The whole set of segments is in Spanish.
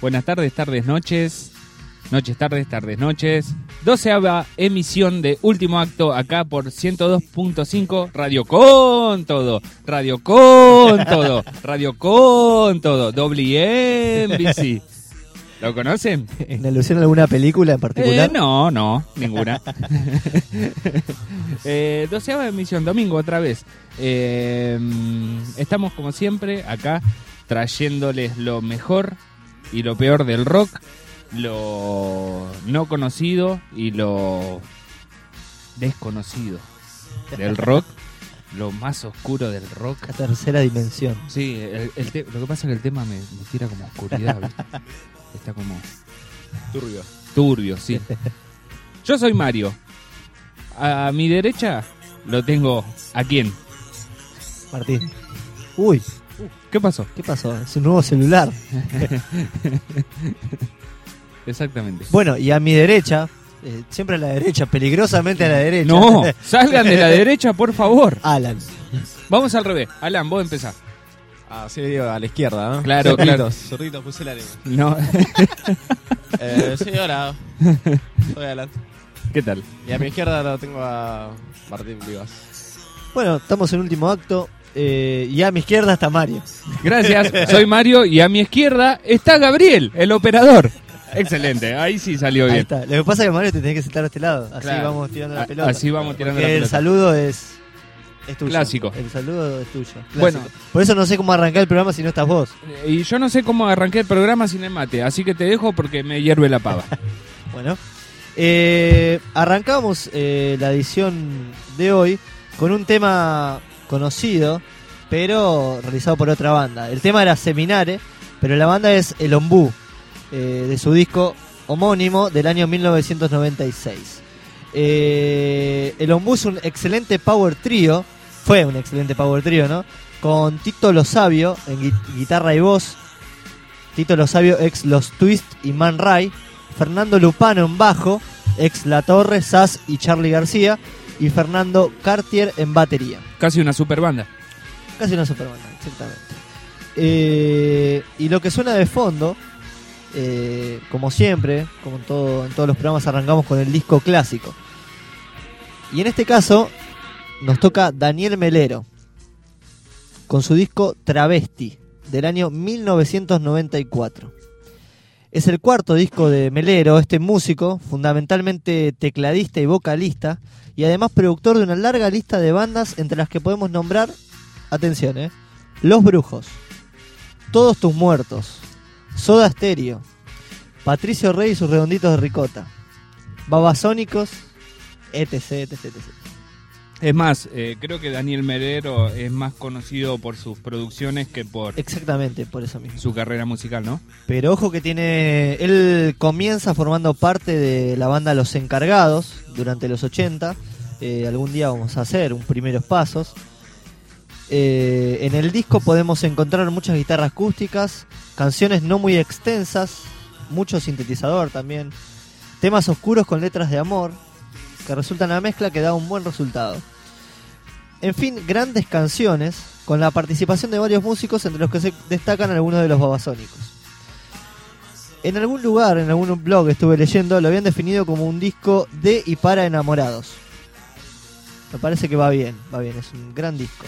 Buenas tardes, tardes, noches. Noches, tardes, tardes, noches. 12ª emisión de Último Acto acá por 102.5 Radio con todo. Radio con todo. Radio con todo. WNBC. ¿Lo conocen? ¿En alusión a alguna película en particular? No, ninguna. 12ª emisión, domingo otra vez. Estamos como siempre acá trayéndoles lo mejor y lo peor del rock, lo no conocido y lo desconocido del rock, lo más oscuro del rock. La tercera dimensión. Sí, lo que pasa es que el tema me tira como oscuridad, ¿viste? Está como turbio, sí. Yo soy Mario. A mi derecha lo tengo, ¿a quién? Martín. Uy, ¿Qué pasó? ¿qué pasó? Es un nuevo celular. Exactamente. Bueno, y a mi derecha, siempre a la derecha, peligrosamente a la derecha. No, salgan de la derecha, por favor. Alan. Vamos al revés. Alan, vos empezás. Ah, sí, digo, a la izquierda, ¿no? Claro, claro. Zorritos puselares. No. Sí, hola. Soy Alan. ¿Qué tal? Y a mi izquierda lo tengo a Martín Vivas. Bueno, estamos en último acto. Y a mi izquierda está Mario. Gracias, soy Mario y a mi izquierda está Gabriel, el operador. Excelente, ahí sí salió Ahí bien. está. Lo que pasa es que Mario te tenés que sentar a este lado. Así Claro. vamos tirando la pelota. Así vamos tirando la Porque el pelota. saludo es tuyo. Clásico. El saludo es tuyo. Clásico. Bueno. Por eso no sé cómo arrancar el programa si no estás vos. Y yo no sé cómo arranqué el programa sin el mate, así que te dejo porque me hierve la pava. Bueno, arrancamos la edición de hoy con un tema conocido, pero realizado por otra banda. El tema era Seminare, pero la banda es El Ombú, de su disco homónimo del año 1996. El Ombú es un excelente power trío, fue un excelente power trío, ¿no? Con Tito Lo Sabio en guitarra y voz, Tito Lo Sabio ex Los Twist y Man Ray, Fernando Lupano en bajo, ex La Torre, Sass y Charly García, y Fernando Cartier en batería. Casi una super banda. Casi una superbanda, exactamente. Y lo que suena de fondo, como siempre, como en todos los programas, arrancamos con el disco clásico. Y en este caso nos toca Daniel Melero con su disco Travesti del año 1994. Es el cuarto disco de Melero, este músico, fundamentalmente tecladista y vocalista, y además productor de una larga lista de bandas entre las que podemos nombrar, atención, Los Brujos, Todos Tus Muertos, Soda Stereo, Patricio Rey y sus Redonditos de Ricota, Babasónicos, etc. Es más, creo que Daniel Melero es más conocido por sus producciones que por Exactamente, por eso mismo. su carrera musical, ¿no? Pero ojo que él comienza formando parte de la banda Los Encargados durante los 80. Algún día vamos a hacer un primeros pasos. En el disco podemos encontrar muchas guitarras acústicas, canciones no muy extensas, mucho sintetizador también, temas oscuros con letras de amor, que resultan una mezcla que da un buen resultado. En fin, grandes canciones con la participación de varios músicos, entre los que se destacan algunos de los Babasónicos. En algún lugar, en algún blog estuve leyendo, lo habían definido como un disco de y para enamorados. Me parece que va bien, es un gran disco.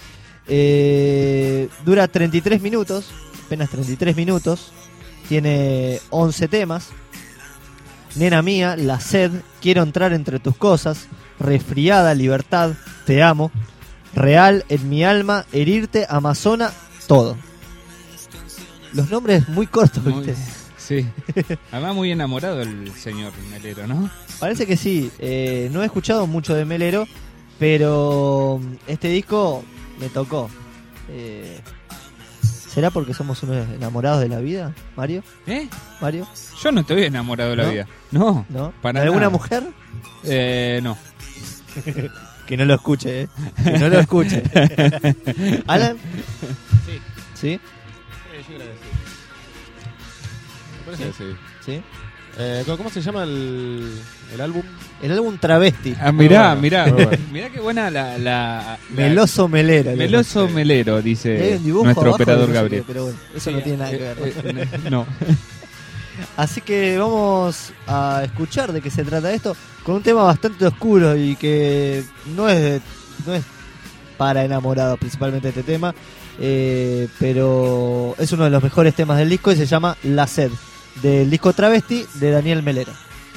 Dura 33 minutos, apenas 33 minutos, tiene 11 temas. Nena mía, La sed, Quiero entrar entre tus cosas, Resfriada, Libertad, Te amo, Real, En mi alma, Herirte, Amazona, Todo. Los nombres muy cortos, ¿viste? Sí. Además muy enamorado el señor Melero, ¿no? Parece que sí. No he escuchado mucho de Melero, pero este disco me tocó. ¿Será porque somos unos enamorados de la vida, Mario? ¿Mario? Yo no estoy enamorado de la ¿No? vida. No. ¿No? Para ¿De alguna nada. mujer? No. Que no lo escuche, Que no lo escuche. ¿Alan? Sí. ¿Sí? Yo creo que sí. Me parece que sí. ¿Sí? ¿Cómo se llama el álbum? El álbum Travesti. Ah, mirá, Muy bueno, mirá. muy bueno. Mirá qué buena la Meloso Melero. le Meloso puse. Melero, Y hay dice un dibujo nuestro abajo operador de no sé Gabriel. qué, pero bueno, eso Sí, no tiene nada que ver. no. Así que vamos a escuchar de qué se trata esto, con un tema bastante oscuro y que no es para enamorados principalmente este tema, pero es uno de los mejores temas del disco y se llama La Sed, del disco Travesti de Daniel Melero.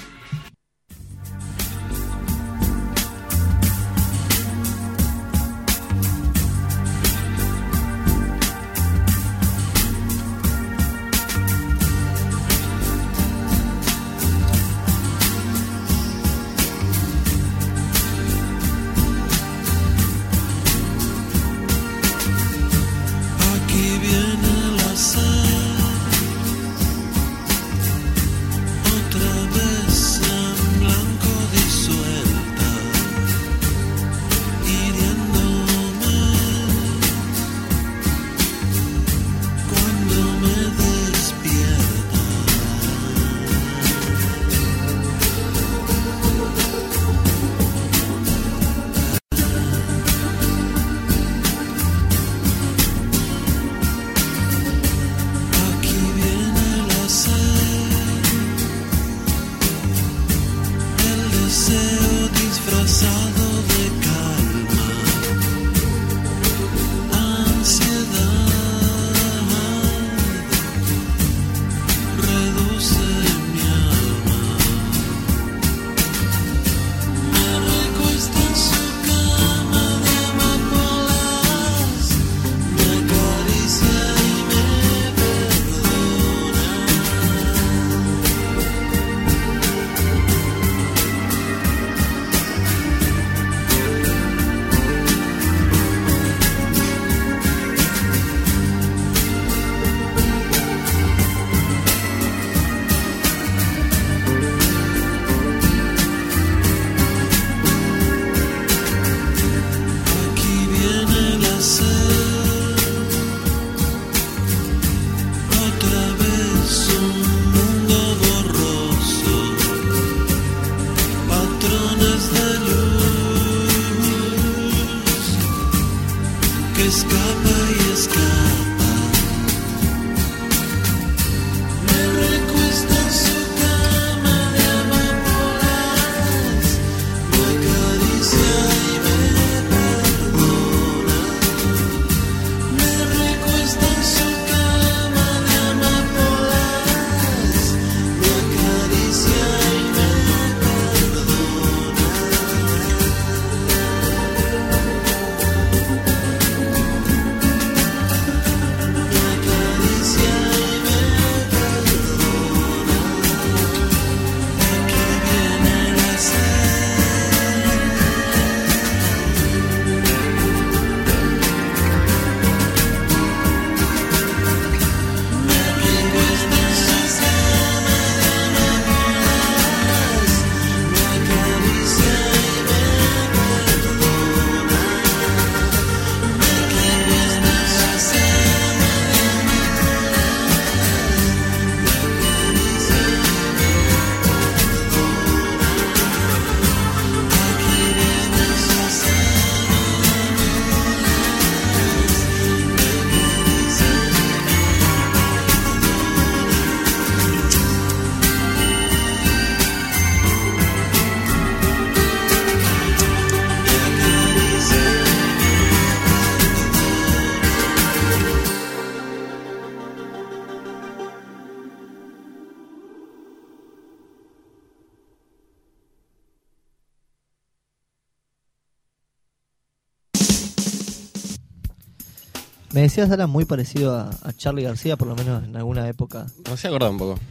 Me decías, Alan, muy parecido a Charly García, por lo menos en alguna época. Me hacía acordar un poco.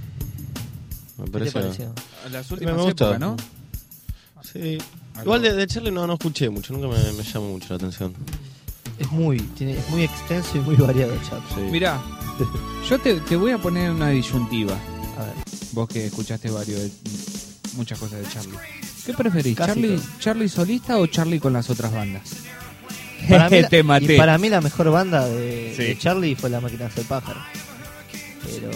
Me ¿Qué te pareció. pareció? A las últimas Me gustó. épocas, ¿no? Sí. Igual de Charly no escuché mucho, nunca me llamó mucho la atención. Es muy extenso y muy variado el chat. Sí. Mirá, yo te voy a poner una disyuntiva. A ver, Vos que escuchaste muchas cosas de Charly. ¿Qué preferís? Casi todo. ¿Charly solista o Charly con las otras bandas? para mí, Te maté. y para mí la mejor banda de Sí. Charly fue La Máquina de Hacer Pájaro. Pero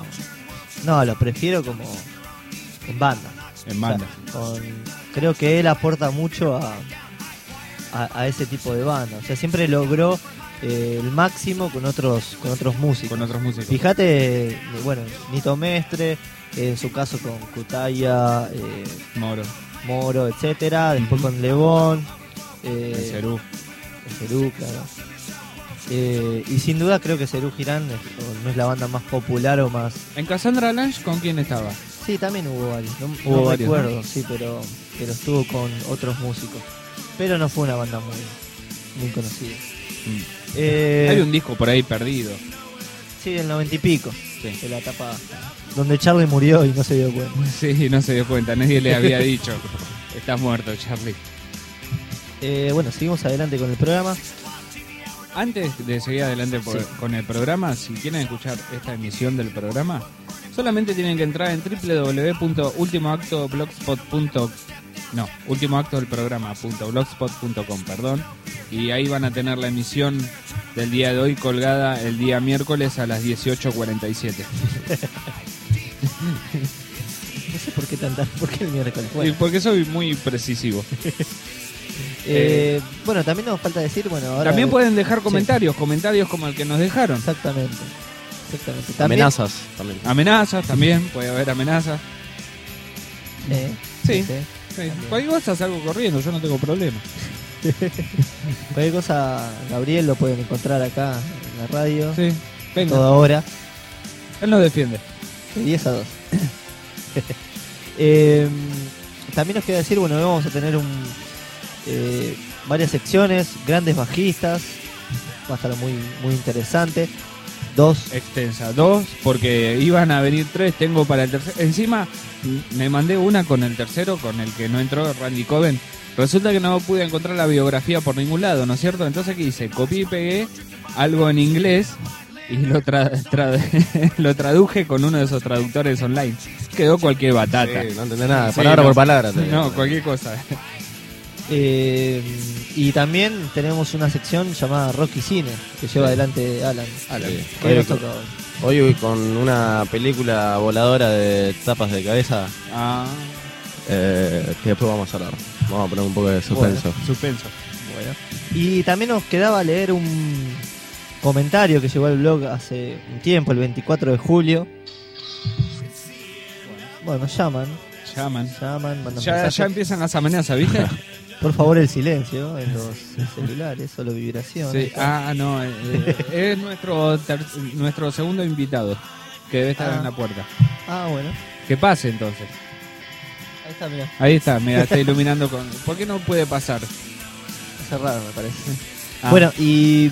no, lo prefiero como en banda. En banda. O sea, creo que él aporta mucho a ese tipo de banda. O sea, siempre logró el máximo con otros músicos. Con otros músicos. Fíjate, bueno, Nito Mestre, en su caso con Cutaya, Moro, etcétera. Después con Lebón, Cerú, claro. Y sin duda creo que Cerú Girán no es la banda más popular o más... ¿En Cassandra Lange con quién estaba? Sí, también hubo varios. Hubo No varios, recuerdo, ¿no? sí, pero estuvo con otros músicos. Pero no fue una banda muy conocida. Hay un disco por ahí perdido. Sí, del 90 y pico. Sí. De la etapa donde Charlie murió y no se dio cuenta. Sí, no se dio cuenta, nadie le había dicho. Estás muerto, Charlie. Bueno, seguimos adelante con el programa. Antes de seguir adelante con el programa, si quieren escuchar esta emisión del programa, solamente tienen que entrar en ultimoactodelprograma.blogspot.com, perdón, y ahí van a tener la emisión del día de hoy colgada el día miércoles a las 18:47. No sé por qué el miércoles. Y Bueno, porque soy muy precisivo. bueno, también nos falta decir, bueno, ahora... También pueden dejar comentarios como el que nos dejaron. Exactamente. También, Amenazas también. Amenazas también, puede haber amenazas. Sí. sí. Sí. Cualquier cosa salgo corriendo, yo no tengo problema. Cualquier cosa, Gabriel lo pueden encontrar acá en la radio. Sí, venga. Toda hora. Él nos defiende. De 10 a 2. También nos queda decir, bueno, vamos a tener varias secciones, grandes bajistas. Va a estar muy interesante. 2. Extensa, 2, porque iban a venir 3, tengo para el tercero. Encima me mandé una con el tercero, con el que no entró, Randy Coven. Resulta que no pude encontrar la biografía por ningún lado, ¿no es cierto? Entonces, ¿qué hice? Copié y pegué algo en inglés y lo traduje con uno de esos traductores online. Quedó cualquier batata. Sí, no entendés nada, Sí, palabra no. por palabra. No, cualquier cosa. Y también tenemos una sección llamada Rock y Cine, que lleva adelante Alan. Sí. ¿Qué nos toca hoy? Hoy con una película voladora de tapas de cabeza Ah, que después vamos a hablar. Vamos a poner un poco de suspenso. suspenso. Bueno. Y también nos quedaba leer un comentario que llegó al blog hace un tiempo, el 24 de julio. Bueno, nos llaman, mandan Ya mensajes. empiezan las amenazas, ¿viste? Por favor, el silencio en los celulares, solo vibraciones. Sí. Ah, no, es nuestro segundo invitado, que debe estar en la puerta. Ah, bueno. Que pase entonces. Ahí está, mira. Ahí está, mira, está iluminando con... ¿Por qué no puede pasar? Es raro, me parece. Ah. Bueno, y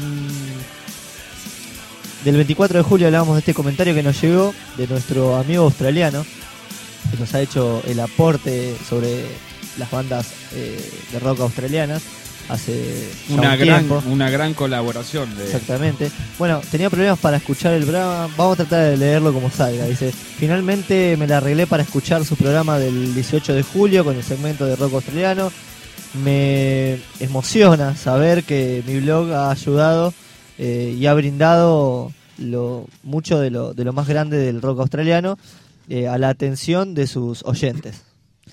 del 24 de julio hablábamos de este comentario que nos llegó de nuestro amigo australiano, que nos ha hecho el aporte sobre las bandas de rock australianas hace ya un tiempo. una gran colaboración. Exactamente. Bueno, tenía problemas para escuchar el programa. Vamos a tratar de leerlo como salga. Dice: finalmente me la arreglé para escuchar su programa del 18 de julio con el segmento de rock australiano. Me emociona saber que mi blog ha ayudado y ha brindado mucho de lo más grande del rock australiano a la atención de sus oyentes.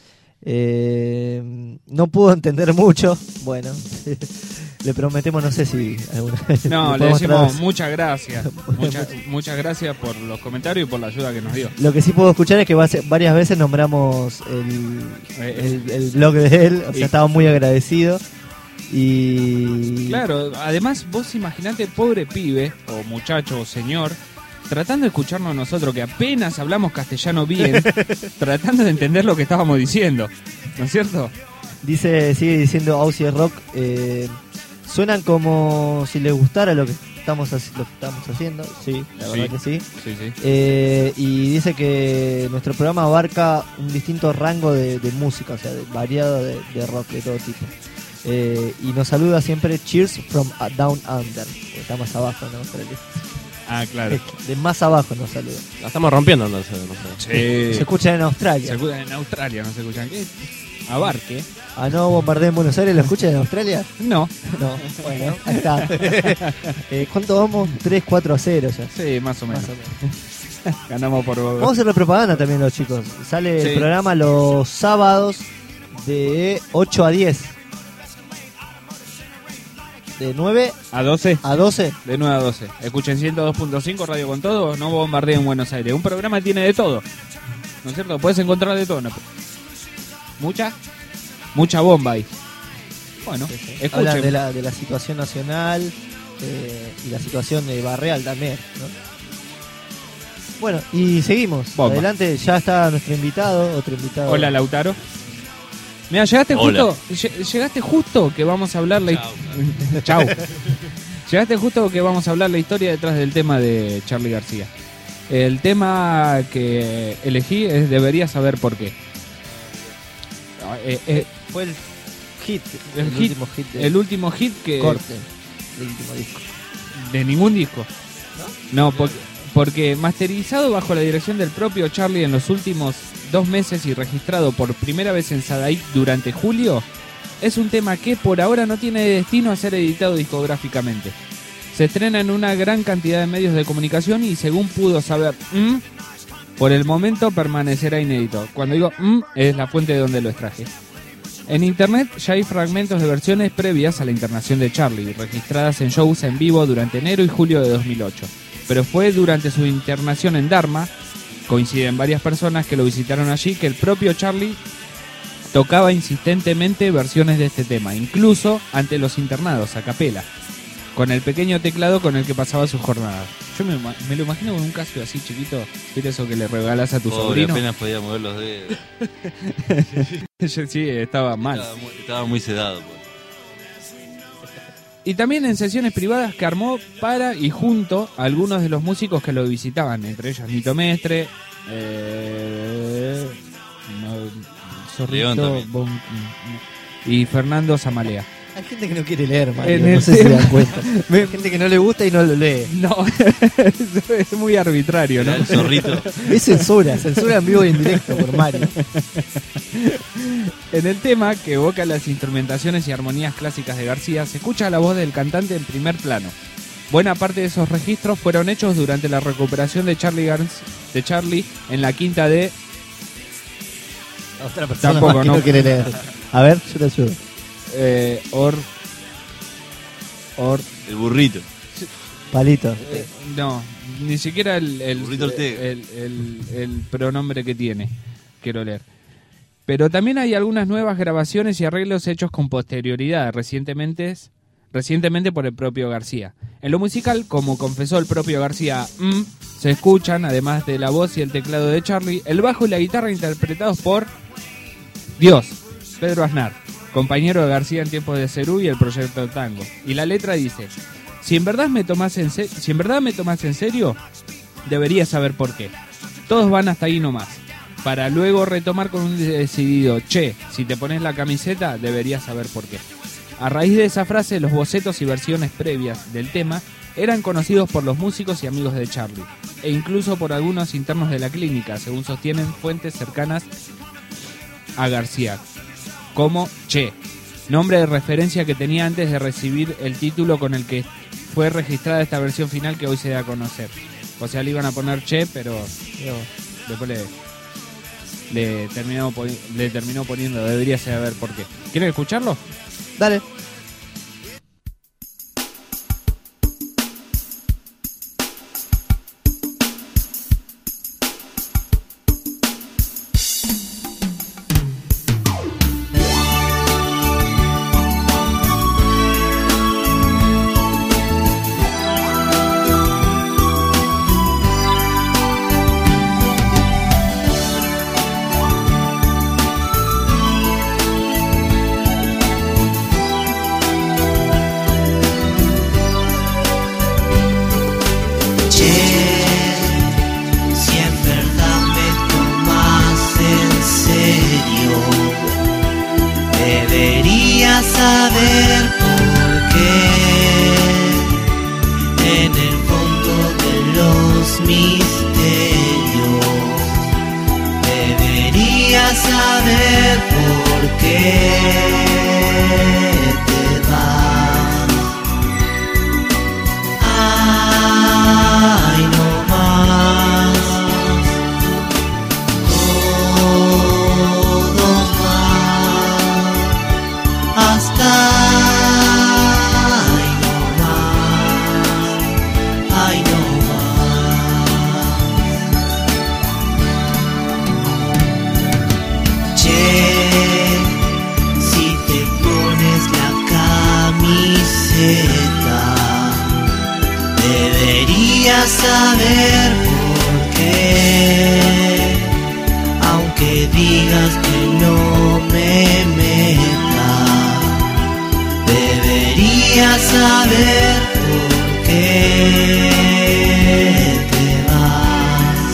No pudo entender mucho. Bueno, le prometemos, no sé si alguna vez No, le podemos decimos traducir. muchas gracias. Muchas gracias por los comentarios y por la ayuda que nos dio. Lo que sí puedo escuchar es que varias veces nombramos el blog de él. O sea, estaba muy agradecido. Y Claro, además vos imaginate, pobre pibe, o muchacho, o señor, tratando de escucharnos nosotros, que apenas hablamos castellano bien, tratando de entender lo que estábamos diciendo, ¿no es cierto? sigue diciendo Aussie Rock. Suenan como si les gustara lo que estamos haciendo. Sí, la verdad que sí. Sí. Y dice que nuestro programa abarca un distinto rango de música, o sea, variado de rock de todo tipo. Y nos saluda siempre Cheers from Down Under, que está más abajo, ¿no? Ah, claro. De más abajo nos saluda. La estamos rompiendo, no sé. Se escuchan en Australia. Se escuchan en Australia, no se escuchan. ¿Qué? Abarque. ¿A no bombardeo en Buenos Aires? ¿Lo escuchan en Australia? No. No. Bueno, ahí está. ¿Cuánto vamos? 3-4-0 ya. Sí, más o menos. Más o menos. Ganamos por... Vamos a hacer propaganda también, los chicos. Sale el programa los sábados de 8 a 10. de 9 A 12. a 12. De 9 a 12. Escuchen 102.5 Radio con Todo, no bombardeen Buenos Aires. Un programa tiene de todo. ¿No es cierto? Puedes encontrar de todo. ¿No? Mucha bomba ahí. Bueno, escuchen. Hablan de la situación nacional y la situación de barrial también, ¿no? Bueno, y seguimos. Bomba. Adelante, ya está nuestro invitado, otro invitado. Hola, Lautaro. Mira, llegaste Hola. llegaste justo que vamos a hablar Chau. Llegaste justo que vamos a hablar la historia detrás del tema de Charly García. El tema que elegí es Deberías saber por qué. Fue el hit, El hit, último hit el último hit que corte del último disco. de ningún disco. No, porque masterizado bajo la dirección del propio Charly en los últimos 2 meses y registrado por primera vez en Sadaic durante julio, es un tema que por ahora no tiene destino a ser editado discográficamente. Se estrena en una gran cantidad de medios de comunicación y según pudo saber, por el momento permanecerá inédito. Cuando digo es la fuente de donde lo extraje. En internet ya hay fragmentos de versiones previas a la internación de Charly, registradas en shows en vivo durante enero y julio de 2008. Pero fue durante su internación en Dharma, coinciden varias personas que lo visitaron allí, que el propio Charly tocaba insistentemente versiones de este tema, incluso ante los internados a capela, con el pequeño teclado con el que pasaba sus jornadas. Yo me lo imagino con un Casio así chiquito, ¿viste eso que le regalás a tu Pobre, sobrino? apenas podía mover los dedos. Sí, estaba mal. Estaba muy sedado. Pues. Y también en sesiones privadas que armó para y junto a algunos de los músicos que lo visitaban, entre ellos Nito Mestre, León Zorrito también. y Fernando Zamalea. Hay gente que no quiere leer, Mario, En el no sé si se tema- dan cuenta. Hay gente que no le gusta y no lo lee. No, es muy arbitrario, ¿no? El zorrito. Es censura en vivo y en directo por Mario. En el tema, que evoca las instrumentaciones y armonías clásicas de García, se escucha la voz del cantante en primer plano. Buena parte de esos registros fueron hechos durante la recuperación de Charly en la quinta de... Otra persona Tampoco, más que no. no quiere leer. A ver, yo te ayudo. El burrito. Palito. No, ni siquiera el Burrito Ortega. el pronombre que tiene. Quiero leer. Pero también hay algunas nuevas grabaciones y arreglos hechos con posterioridad, recientemente por el propio García. En lo musical, como confesó el propio García, se escuchan, además de la voz y el teclado de Charly, el bajo y la guitarra interpretados por Dios, Pedro Aznar, compañero de García en tiempos de Cerú y el Proyecto Tango. Y la letra dice: si en verdad me tomás en serio, deberías saber por qué. Todos van hasta ahí nomás, para luego retomar con un decidido: che, si te pones la camiseta, deberías saber por qué. A raíz de esa frase, los bocetos y versiones previas del tema eran conocidos por los músicos y amigos de Charly, e incluso por algunos internos de la clínica, según sostienen fuentes cercanas a García, como Che, nombre de referencia que tenía antes de recibir el título con el que fue registrada esta versión final que hoy se da a conocer. O sea, le iban a poner Che, pero después le terminó poniendo debería saber por qué. ¿Quieren escucharlo? Dale. debería saber por qué, aunque digas que no me meta, debería saber por qué te vas.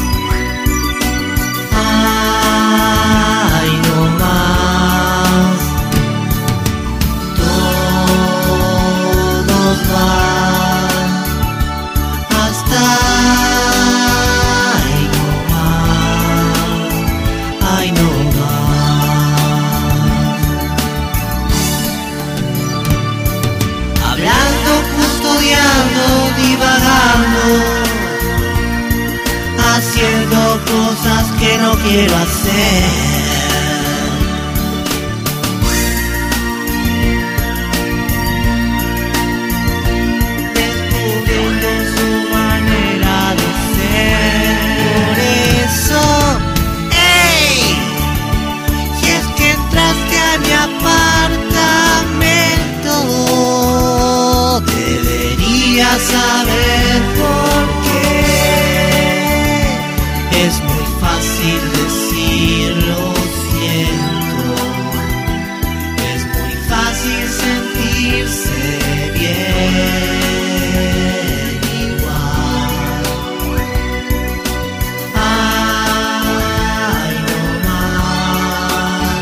Ay, no más, todos van hasta ay, no más, ay, no más. Hablando, custodiando, divagando, haciendo cosas que no quiero hacer. Descubriendo su manera de ser. Por eso, ¡ey! Si es que entraste a mi apartamento, deberías saber por qué. Es muy fácil decir lo siento, es muy fácil sentirse bien igual. Ay, no más,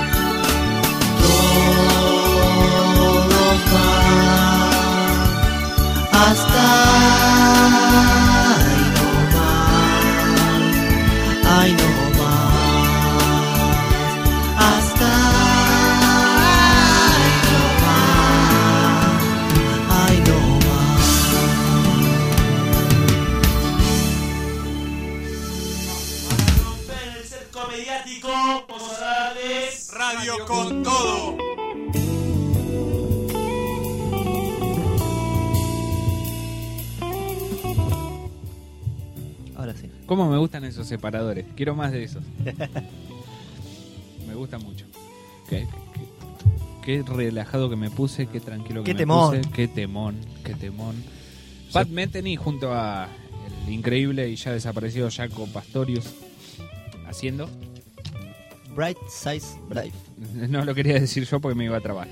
todos van hasta ay, no más, hasta ay, no más. Para romper el cerco mediático, vamos a darles Radio con Todo. Ahora sí. ¿Cómo me gustan esos separadores? Quiero más de esos. Me gusta mucho. Qué relajado que me puse, qué tranquilo que Qué me temón. puse. Qué temón. Pat Metheny junto a el increíble y ya desaparecido Jaco Pastorius haciendo. Bright Size Brave. No lo quería decir yo porque me iba a trabar.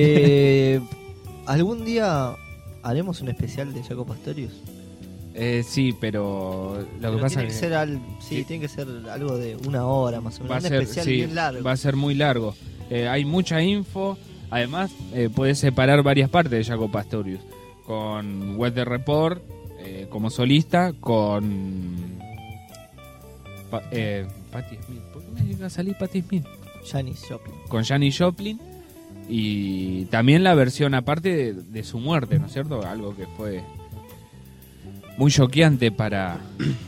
¿Algún día haremos un especial de Jaco Pastorius? Sí, pero lo que Pero pasa tiene es que que ser sí, tiene que ser algo de 1 hora más o menos. va a Un ser, especial sí, bien largo. va a ser muy largo. Hay mucha info. Además, puedes separar varias partes de Jaco Pastorius. Con Weather Report como solista, con Patti Smith. ¿Por qué me llega a salir Patti Smith? Janis Joplin. Con Janis Joplin. Y también la versión aparte de su muerte, ¿no es cierto? Algo que fue muy choqueante para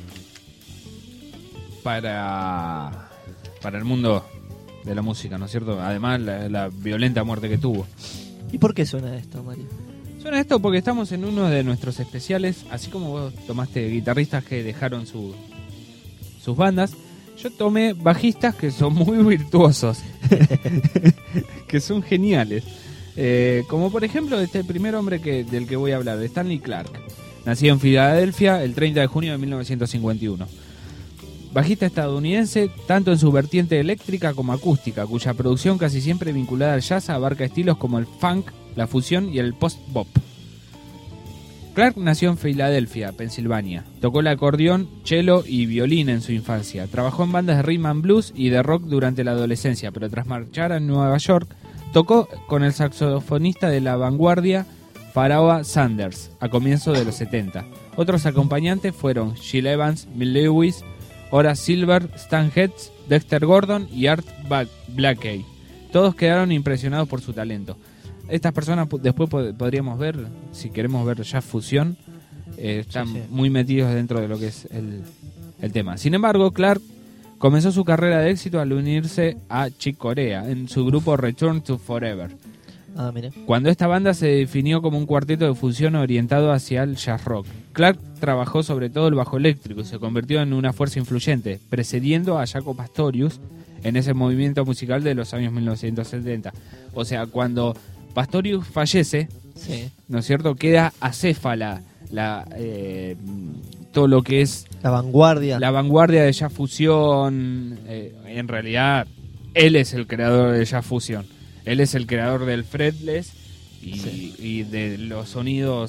el mundo de la música, ¿no es cierto? Además, la violenta muerte que tuvo. ¿Y por qué suena esto, Mario? Suena esto porque estamos en uno de nuestros especiales, así como vos tomaste guitarristas que dejaron sus bandas, yo tomé bajistas que son muy virtuosos, que son geniales. Como por ejemplo este primer hombre del que voy a hablar, Stanley Clarke. Nacido en Filadelfia el 30 de junio de 1951. Bajista estadounidense, tanto en su vertiente eléctrica como acústica, cuya producción casi siempre vinculada al jazz abarca estilos como el funk, la fusión y el post-bop. Clarke nació en Filadelfia, Pensilvania. Tocó el acordeón, cello y violín en su infancia. Trabajó en bandas de rhythm and blues y de rock durante la adolescencia, pero tras marchar a Nueva York, tocó con el saxofonista de la vanguardia Pharoah Sanders a comienzos de los 70. Otros acompañantes fueron Gil Evans, Bill Lewis, Horace Silver, Stan Getz, Dexter Gordon y Art Blakey. Todos quedaron impresionados por su talento. Estas personas después podríamos ver, si queremos ver jazz fusión, están muy metidos dentro de lo que es el tema. Sin embargo, Clarke comenzó su carrera de éxito al unirse a Chick Corea en su grupo Return to Forever. Ah, mira. Cuando esta banda se definió como un cuarteto de fusión orientado hacia el jazz rock. Clarke trabajó sobre todo el bajo eléctrico y se convirtió en una fuerza influyente, precediendo a Jaco Pastorius en ese movimiento musical de los años 1970. O sea, cuando Pastorius fallece, Sí. ¿no es cierto?, queda acéfala todo lo que es La vanguardia. la vanguardia de Jazz Fusión. En realidad, él es el creador de Jazz Fusión. Él es el creador del fretless y de los sonidos